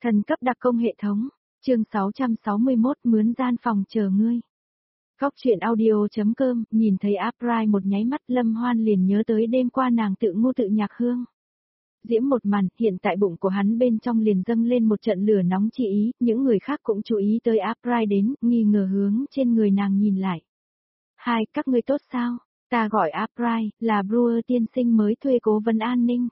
Thần cấp đặc công hệ thống. Chương 661 mướn gian phòng chờ ngươi. Góc truyện audio.com, nhìn thấy April một nháy mắt Lâm Hoan liền nhớ tới đêm qua nàng tự ngu tự nhạc hương. Diễm một màn, hiện tại bụng của hắn bên trong liền dâng lên một trận lửa nóng chi ý, những người khác cũng chú ý tới April đến, nghi ngờ hướng trên người nàng nhìn lại. Hai, các ngươi tốt sao? Ta gọi April, là Brewer tiên sinh mới thuê cố vấn an ninh.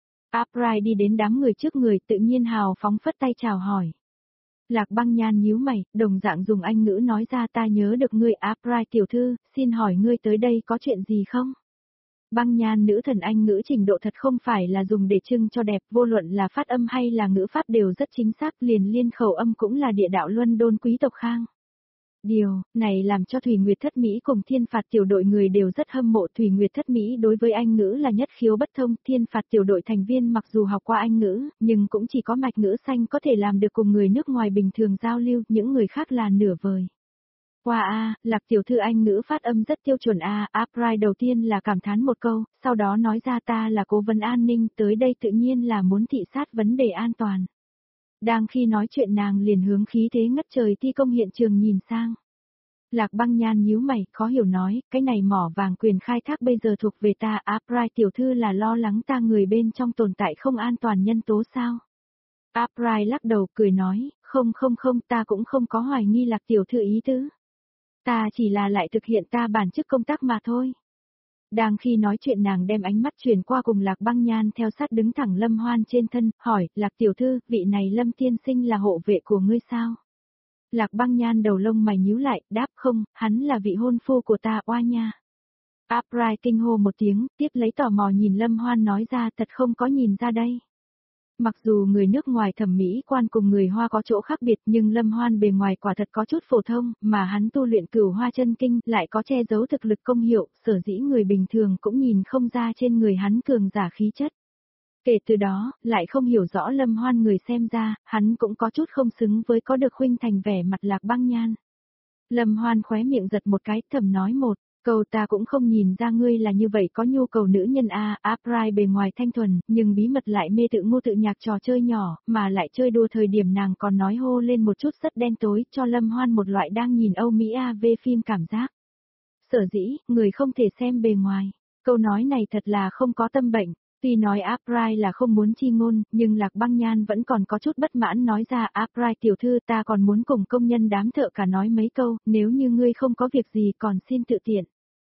April đi đến đám người trước người tự nhiên hào phóng phất tay chào hỏi. Lạc Băng Nhan nhíu mày, đồng dạng dùng Anh ngữ nói ra ta nhớ được ngươi April tiểu thư, xin hỏi ngươi tới đây có chuyện gì không? Băng Nhan nữ thần Anh ngữ trình độ thật không phải là dùng để trưng cho đẹp, vô luận là phát âm hay là ngữ pháp đều rất chính xác, liền liên khẩu âm cũng là địa đạo luân đôn quý tộc Khang. Điều này làm cho Thủy Nguyệt Thất Mỹ cùng Thiên Phạt tiểu đội người đều rất hâm mộ. Thủy Nguyệt Thất Mỹ đối với Anh ngữ là nhất khiếu bất thông, Thiên Phạt tiểu đội thành viên mặc dù học qua Anh ngữ, nhưng cũng chỉ có mạch ngữ xanh có thể làm được cùng người nước ngoài bình thường giao lưu, những người khác là nửa vời. Wow, Lạc tiểu thư Anh ngữ phát âm rất tiêu chuẩn April đầu tiên là cảm thán một câu, sau đó nói ra ta là cố vấn an ninh, tới đây tự nhiên là muốn thị sát vấn đề an toàn. Đang khi nói chuyện nàng liền hướng khí thế ngất trời thi công hiện trường nhìn sang. Lạc Băng Nhan nhíu mày, khó hiểu nói, cái này mỏ vàng quyền khai thác bây giờ thuộc về ta, April tiểu thư là lo lắng ta người bên trong tồn tại không an toàn nhân tố sao? April lắc đầu cười nói, không, ta cũng không có hoài nghi Lạc tiểu thư ý tứ. Ta chỉ là lại thực hiện ta bản chức công tác mà thôi. Đang khi nói chuyện nàng đem ánh mắt chuyển qua cùng Lạc Băng Nhan theo sát đứng thẳng Lâm Hoan trên thân, hỏi, Lạc tiểu thư, vị này Lâm tiên sinh là hộ vệ của ngươi sao? Lạc Băng Nhan đầu lông mày nhíu lại, đáp không, hắn là vị hôn phu của ta oa nha. April kinh hô một tiếng, tiếp lấy tò mò nhìn Lâm Hoan nói ra thật không có nhìn ra đây. Mặc dù người nước ngoài thẩm mỹ quan cùng người Hoa có chỗ khác biệt nhưng Lâm Hoan bề ngoài quả thật có chút phổ thông, mà hắn tu luyện Cửu Hoa chân kinh lại có che giấu thực lực công hiệu, sở dĩ người bình thường cũng nhìn không ra trên người hắn cường giả khí chất. Kể từ đó, lại không hiểu rõ Lâm Hoan người xem ra, hắn cũng có chút không xứng với có được khuynh thành vẻ mặt Lạc Băng Nhan. Lâm Hoan khóe miệng giật một cái, thầm nói một câu ta cũng không nhìn ra ngươi là như vậy có nhu cầu nữ nhân April bề ngoài thanh thuần, nhưng bí mật lại mê tự ngu tự nhạc trò chơi nhỏ, mà lại chơi đùa thời điểm nàng còn nói hô lên một chút rất đen tối, cho Lâm Hoan một loại đang nhìn Âu Mỹ AV phim cảm giác. Sở dĩ, người không thể xem bề ngoài. Câu nói này thật là không có tâm bệnh. Tuy nói April là không muốn chi ngôn, nhưng Lạc Băng Nhan vẫn còn có chút bất mãn nói ra April tiểu thư ta còn muốn cùng công nhân đám thợ cả nói mấy câu, nếu như ngươi không có việc gì còn xin tự tiện.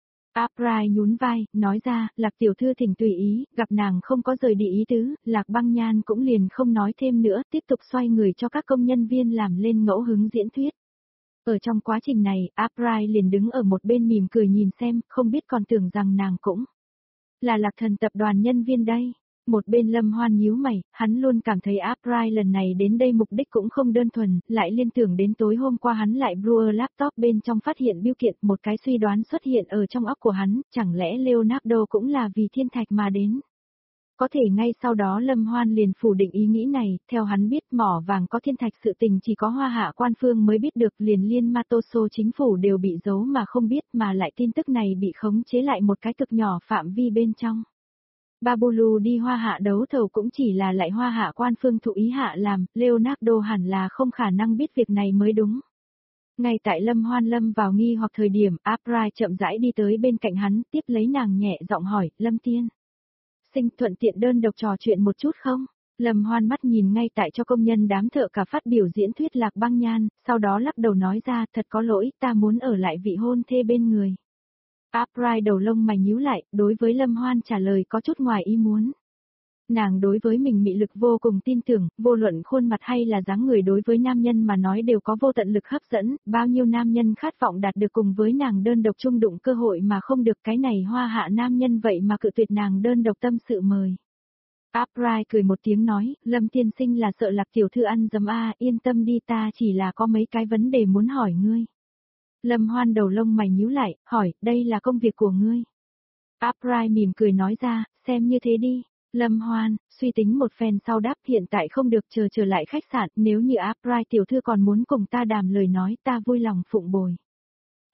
April nhún vai, nói ra, Lạc tiểu thư thỉnh tùy ý, gặp nàng không có rời đi ý tứ, Lạc Băng Nhan cũng liền không nói thêm nữa, tiếp tục xoay người cho các công nhân viên làm lên ngẫu hứng diễn thuyết. Ở trong quá trình này, April liền đứng ở một bên mỉm cười nhìn xem, không biết còn tưởng rằng nàng cũng là Lạc Thần tập đoàn nhân viên đây. Một bên Lâm Hoan nhíu mày, hắn luôn cảm thấy April lần này đến đây mục đích cũng không đơn thuần, lại liên tưởng đến tối hôm qua hắn lại Brewer laptop bên trong phát hiện bưu kiện, một cái suy đoán xuất hiện ở trong óc của hắn, chẳng lẽ Leonardo cũng là vì thiên thạch mà đến. Có thể ngay sau đó Lâm Hoan liền phủ định ý nghĩ này, theo hắn biết mỏ vàng có thiên thạch sự tình chỉ có Hoa Hạ quan phương mới biết được, liền liên Matoso chính phủ đều bị giấu mà không biết, mà lại tin tức này bị khống chế lại một cái cực nhỏ phạm vi bên trong. Babulu đi Hoa Hạ đấu thầu cũng chỉ là lại Hoa Hạ quan phương thụ ý hạ làm, Leonardo hẳn là không khả năng biết việc này mới đúng. Ngay tại Lâm Hoan lâm vào nghi hoặc thời điểm, April chậm rãi đi tới bên cạnh hắn, tiếp lấy nàng nhẹ giọng hỏi, Lâm tiên sinh thuận tiện đơn độc trò chuyện một chút không? Lâm Hoan mắt nhìn ngay tại cho công nhân đám thợ cả phát biểu diễn thuyết Lạc Băng Nhan, sau đó lắc đầu nói ra thật có lỗi, ta muốn ở lại vị hôn thê bên người. April đầu lông mày nhíu lại, đối với Lâm Hoan trả lời có chút ngoài ý muốn. Nàng đối với mình mị lực vô cùng tin tưởng, vô luận khuôn mặt hay là dáng người đối với nam nhân mà nói đều có vô tận lực hấp dẫn, bao nhiêu nam nhân khát vọng đạt được cùng với nàng đơn độc chung đụng cơ hội mà không được, cái này Hoa Hạ nam nhân vậy mà cự tuyệt nàng đơn độc tâm sự mời. April cười một tiếng nói, Lâm tiên sinh là sợ Lạc tiểu thư ăn dấm yên tâm đi ta chỉ là có mấy cái vấn đề muốn hỏi ngươi. Lâm Hoan đầu lông mày nhíu lại, hỏi, đây là công việc của ngươi. April mỉm cười nói ra, xem như thế đi. Lâm Hoan, suy tính một phen sau đáp hiện tại không được trở lại khách sạn, nếu như April tiểu thư còn muốn cùng ta đàm lời nói ta vui lòng phụng bồi.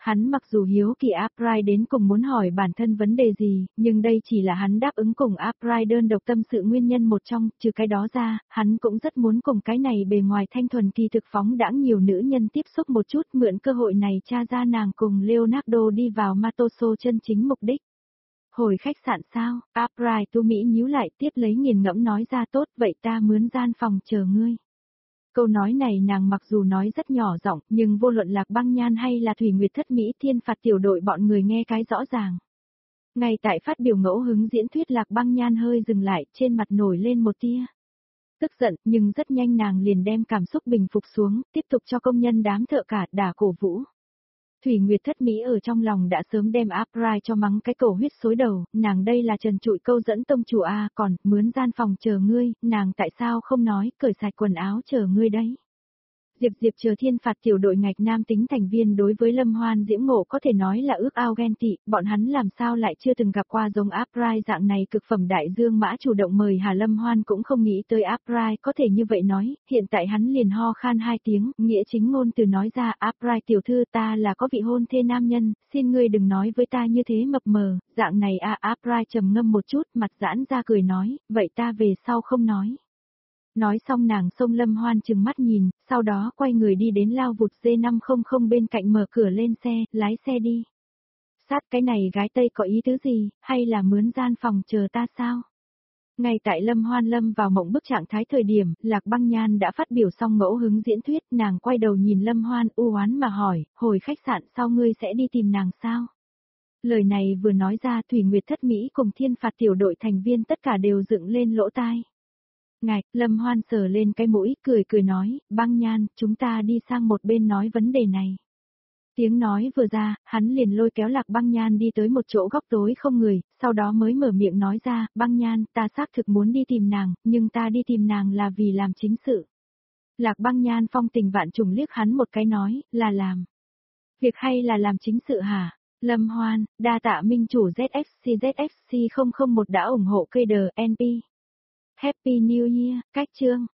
Hắn mặc dù hiếu kỳ April đến cùng muốn hỏi bản thân vấn đề gì, nhưng đây chỉ là hắn đáp ứng cùng April đơn độc tâm sự nguyên nhân một trong, trừ cái đó ra, hắn cũng rất muốn cùng cái này bề ngoài thanh thuần kỳ thực phóng đãng nhiều nữ nhân tiếp xúc một chút, mượn cơ hội này tra ra nàng cùng Leonardo đi vào Matoso chân chính mục đích. Hồi khách sạn sao, April tu Mỹ nhíu lại tiếp lấy nghiền ngẫm nói ra tốt vậy ta mướn gian phòng chờ ngươi. Câu nói này nàng mặc dù nói rất nhỏ giọng, nhưng vô luận Lạc Băng Nhan hay là Thủy Nguyệt Thất Mỹ Thiên Phạt tiểu đội bọn người nghe cái rõ ràng. Ngay tại phát biểu ngẫu hứng diễn thuyết Lạc Băng Nhan hơi dừng lại, trên mặt nổi lên một tia tức giận, nhưng rất nhanh nàng liền đem cảm xúc bình phục xuống, tiếp tục cho công nhân đám thợ cả đả cổ vũ. Thủy Nguyệt Thất Mỹ ở trong lòng đã sớm đem April cho mắng cái cổ huyết xối đầu, nàng đây là trần trụi câu dẫn tông chủ a, còn mướn gian phòng chờ ngươi, nàng tại sao không nói, cởi sạch quần áo chờ ngươi đấy. Diệp chờ Thiên Phạt tiểu đội ngạch nam tính thành viên đối với Lâm Hoan Diễm Ngộ có thể nói là ước ao ghen tị, bọn hắn làm sao lại chưa từng gặp qua giống April dạng này cực phẩm đại dương mã chủ động mời Hà Lâm Hoan cũng không nghĩ tới April có thể như vậy nói, hiện tại hắn liền ho khan 2 tiếng, nghĩa chính ngôn từ nói ra April tiểu thư ta là có vị hôn thê nam nhân, xin ngươi đừng nói với ta như thế mập mờ, dạng này April trầm ngâm một chút mặt giãn ra cười nói, vậy ta về sau không nói. Nói xong nàng xông Lâm Hoan chừng mắt nhìn, sau đó quay người đi đến lao vụt D500 bên cạnh mở cửa lên xe, lái xe đi. Sát cái này gái Tây có ý tứ gì, hay là mướn gian phòng chờ ta sao? Ngay tại Lâm Hoan lâm vào mộng bức trạng thái thời điểm, Lạc Băng Nhan đã phát biểu xong ngẫu hứng diễn thuyết, nàng quay đầu nhìn Lâm Hoan u oán mà hỏi, hồi khách sạn sau ngươi sẽ đi tìm nàng sao? Lời này vừa nói ra Thủy Nguyệt Thất Mỹ cùng Thiên Phạt tiểu đội thành viên tất cả đều dựng lên lỗ tai. Ngạch, Lâm Hoan sờ lên cái mũi, cười nói, Băng Nhan, chúng ta đi sang một bên nói vấn đề này. Tiếng nói vừa ra, hắn liền lôi kéo Lạc Băng Nhan đi tới một chỗ góc tối không người, sau đó mới mở miệng nói ra, Băng Nhan, ta xác thực muốn đi tìm nàng, nhưng ta đi tìm nàng là vì làm chính sự. Lạc Băng Nhan phong tình vạn trùng liếc hắn một cái nói, là làm việc hay là làm chính sự hả? Lâm Hoan, đa tạ minh chủ ZFC 001 đã ủng hộ KDNP. Happy New Year, cách chương.